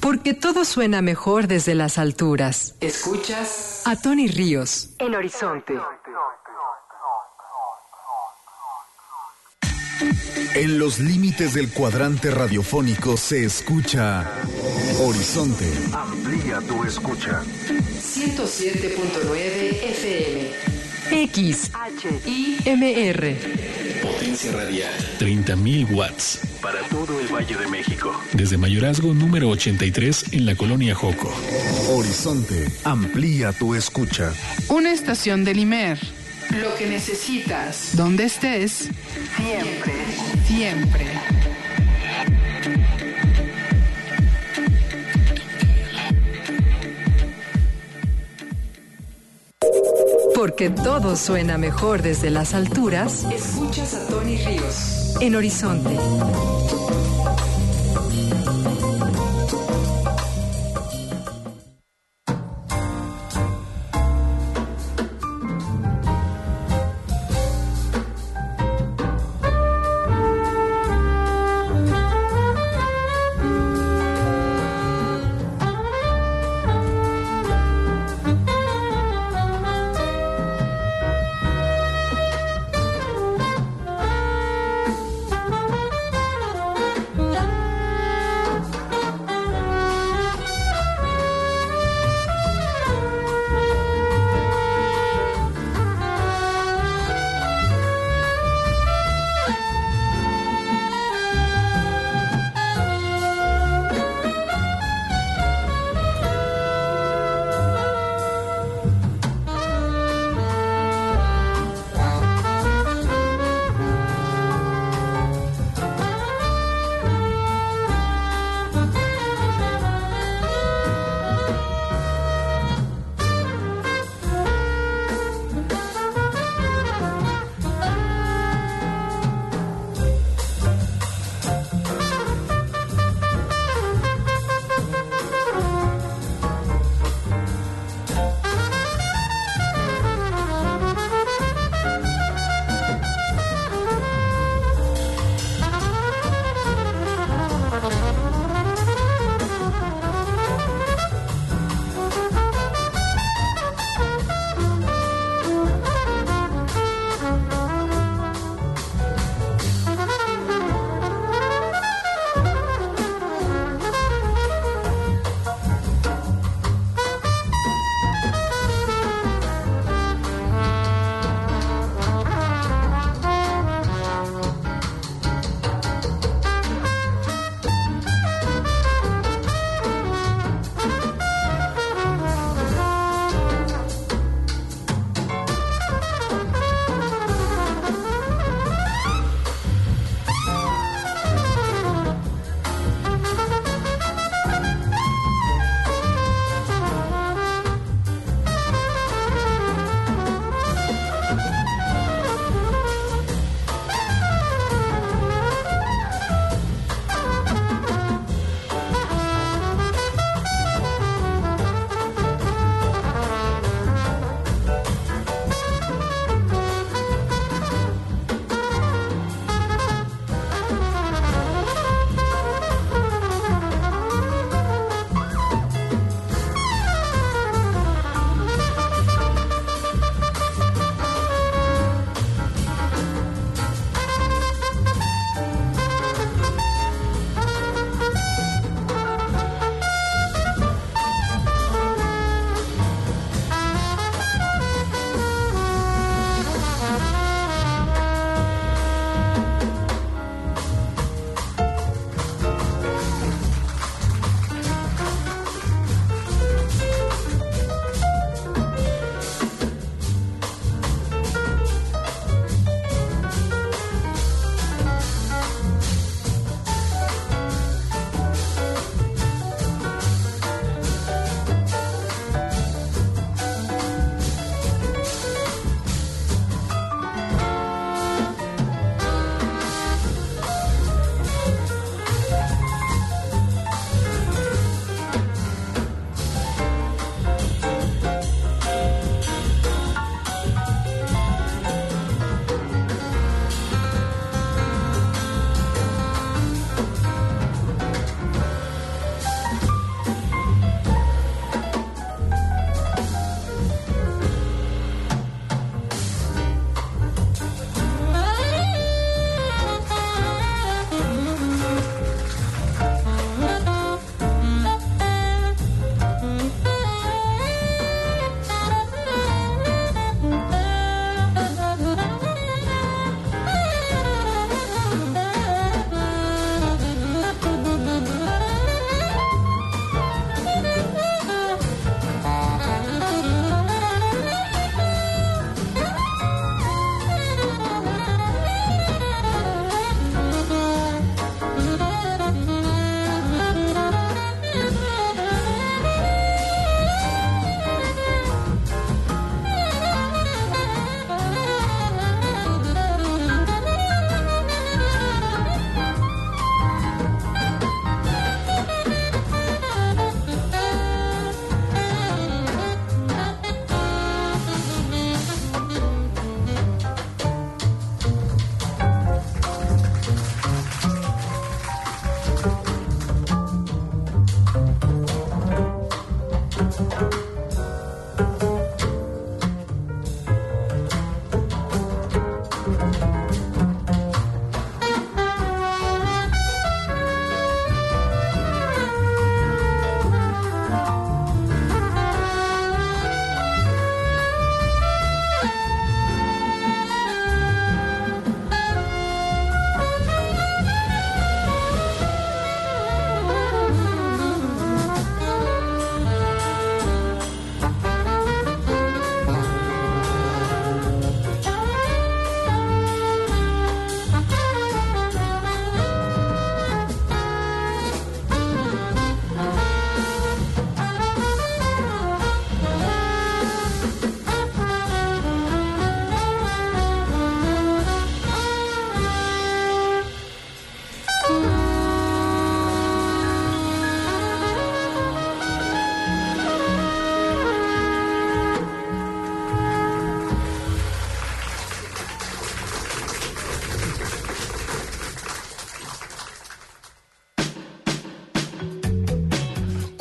Porque todo suena mejor desde las alturas. Escuchas a Tony Ríos en Horizonte. En los límites del cuadrante radiofónico se escucha Horizonte. Amplía tu escucha. 107.9 FM. XHIMR. Potencia radial 30.000 watts. Para todo el Valle de México. Desde Mayorazgo número 83 en la colonia Joco. Horizonte. Amplía tu escucha. Una estación del IMER. Lo que necesitas, donde estés, siempre, siempre. Porque todo suena mejor desde las alturas. Escuchas a Tony Ríos en Horizonte.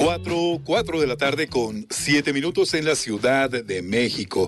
4 de la tarde con 7 minutos en la Ciudad de México.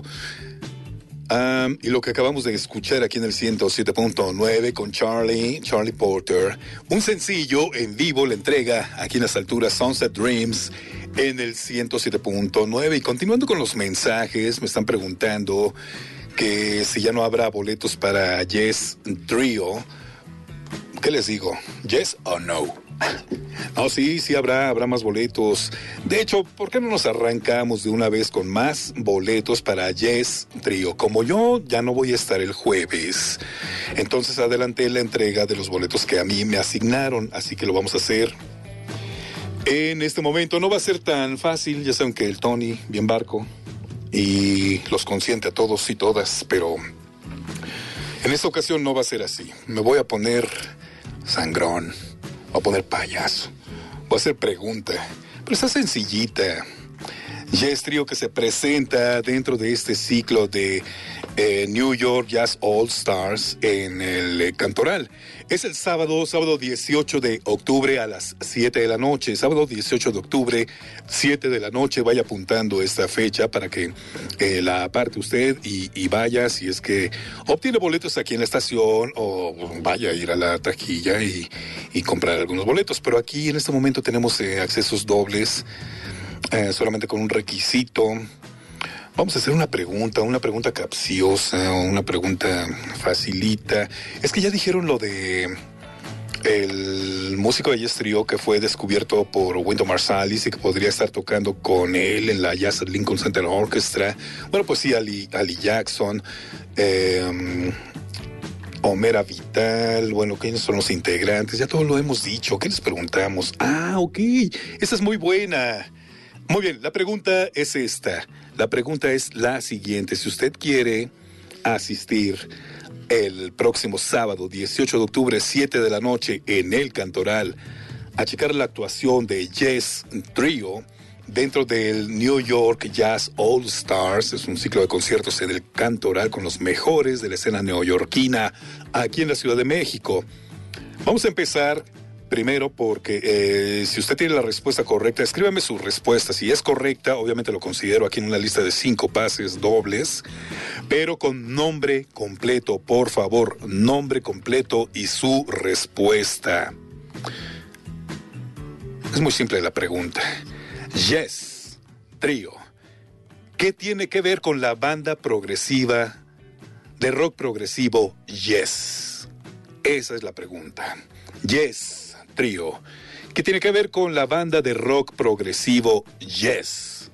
Y lo que acabamos de escuchar aquí en el 107.9 con Charlie Porter, un sencillo en vivo, la entrega aquí en las alturas Sunset Dreams en el 107.9. Y continuando con los mensajes, me están preguntando que si ya no habrá boletos para Yes Trio. ¿Qué les digo? ¿Yes o no? No, sí habrá más boletos. De hecho, ¿por qué no nos arrancamos de una vez con más boletos para Yes Trio? Como yo ya no voy a estar el jueves, entonces adelanté la entrega de los boletos que a mí me asignaron, así que lo vamos a hacer en este momento. No va a ser tan fácil, ya saben que el Tony, bien barco, y los consiente a todos y todas, pero en esta ocasión no va a ser así. Me voy a poner sangrón, voy a poner payaso, voy a hacer pregunta, pero está sencillita. Yes Trio, que se presenta dentro de este ciclo de New York Jazz All Stars en el Cantoral. Es el sábado 18 de octubre a las 7 de la noche. Sábado 18 de octubre, 7 de la noche. Vaya apuntando esta fecha para que la aparte usted y vaya, si es que obtiene boletos aquí en la estación, o vaya a ir a la taquilla y comprar algunos boletos. Pero aquí en este momento tenemos accesos dobles, solamente con un requisito. Vamos a hacer una pregunta capciosa, una pregunta facilita. Es que ya dijeron lo de el músico de Yes Trio que fue descubierto por Wynton Marsalis y que podría estar tocando con él en la Jazz at Lincoln Center Orchestra. Bueno, pues sí, Ali Jackson, Homera Vital, bueno, ¿quiénes son los integrantes? Ya todo lo hemos dicho. ¿Qué les preguntamos? Ok, esa es muy buena. Muy bien, la pregunta es esta. La pregunta es la siguiente. Si usted quiere asistir el próximo sábado, 18 de octubre, 7 de la noche, en el Cantoral, a checar la actuación de Yes Trio dentro del New York Jazz All Stars, es un ciclo de conciertos en el Cantoral con los mejores de la escena neoyorquina aquí en la Ciudad de México. Vamos a empezar primero porque si usted tiene la respuesta correcta, escríbame su respuesta. Si es correcta, obviamente lo considero aquí en una lista de 5 pases dobles, pero con nombre completo, por favor, nombre completo y su respuesta. Es muy simple la pregunta. Yes Trio, ¿qué tiene que ver con la banda progresiva de rock progresivo Yes? Esa es la pregunta. Yes Trio, ¿qué tiene que ver con la banda de rock progresivo Yes?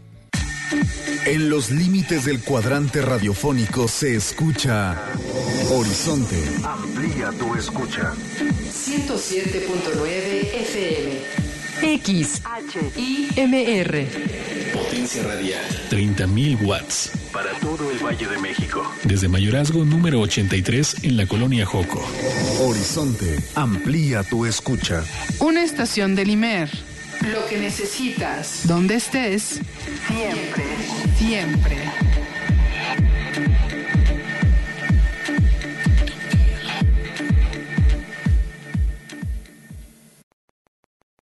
En los límites del cuadrante radiofónico se escucha Horizonte. Amplía tu escucha. 107.9 FM. XHIMR. Potencia radial 30.000 watts. Para todo el Valle de México. Desde Mayorazgo número 83 en la colonia Joco. Horizonte. Amplía tu escucha. Una estación del IMER. Lo que necesitas, donde estés, siempre.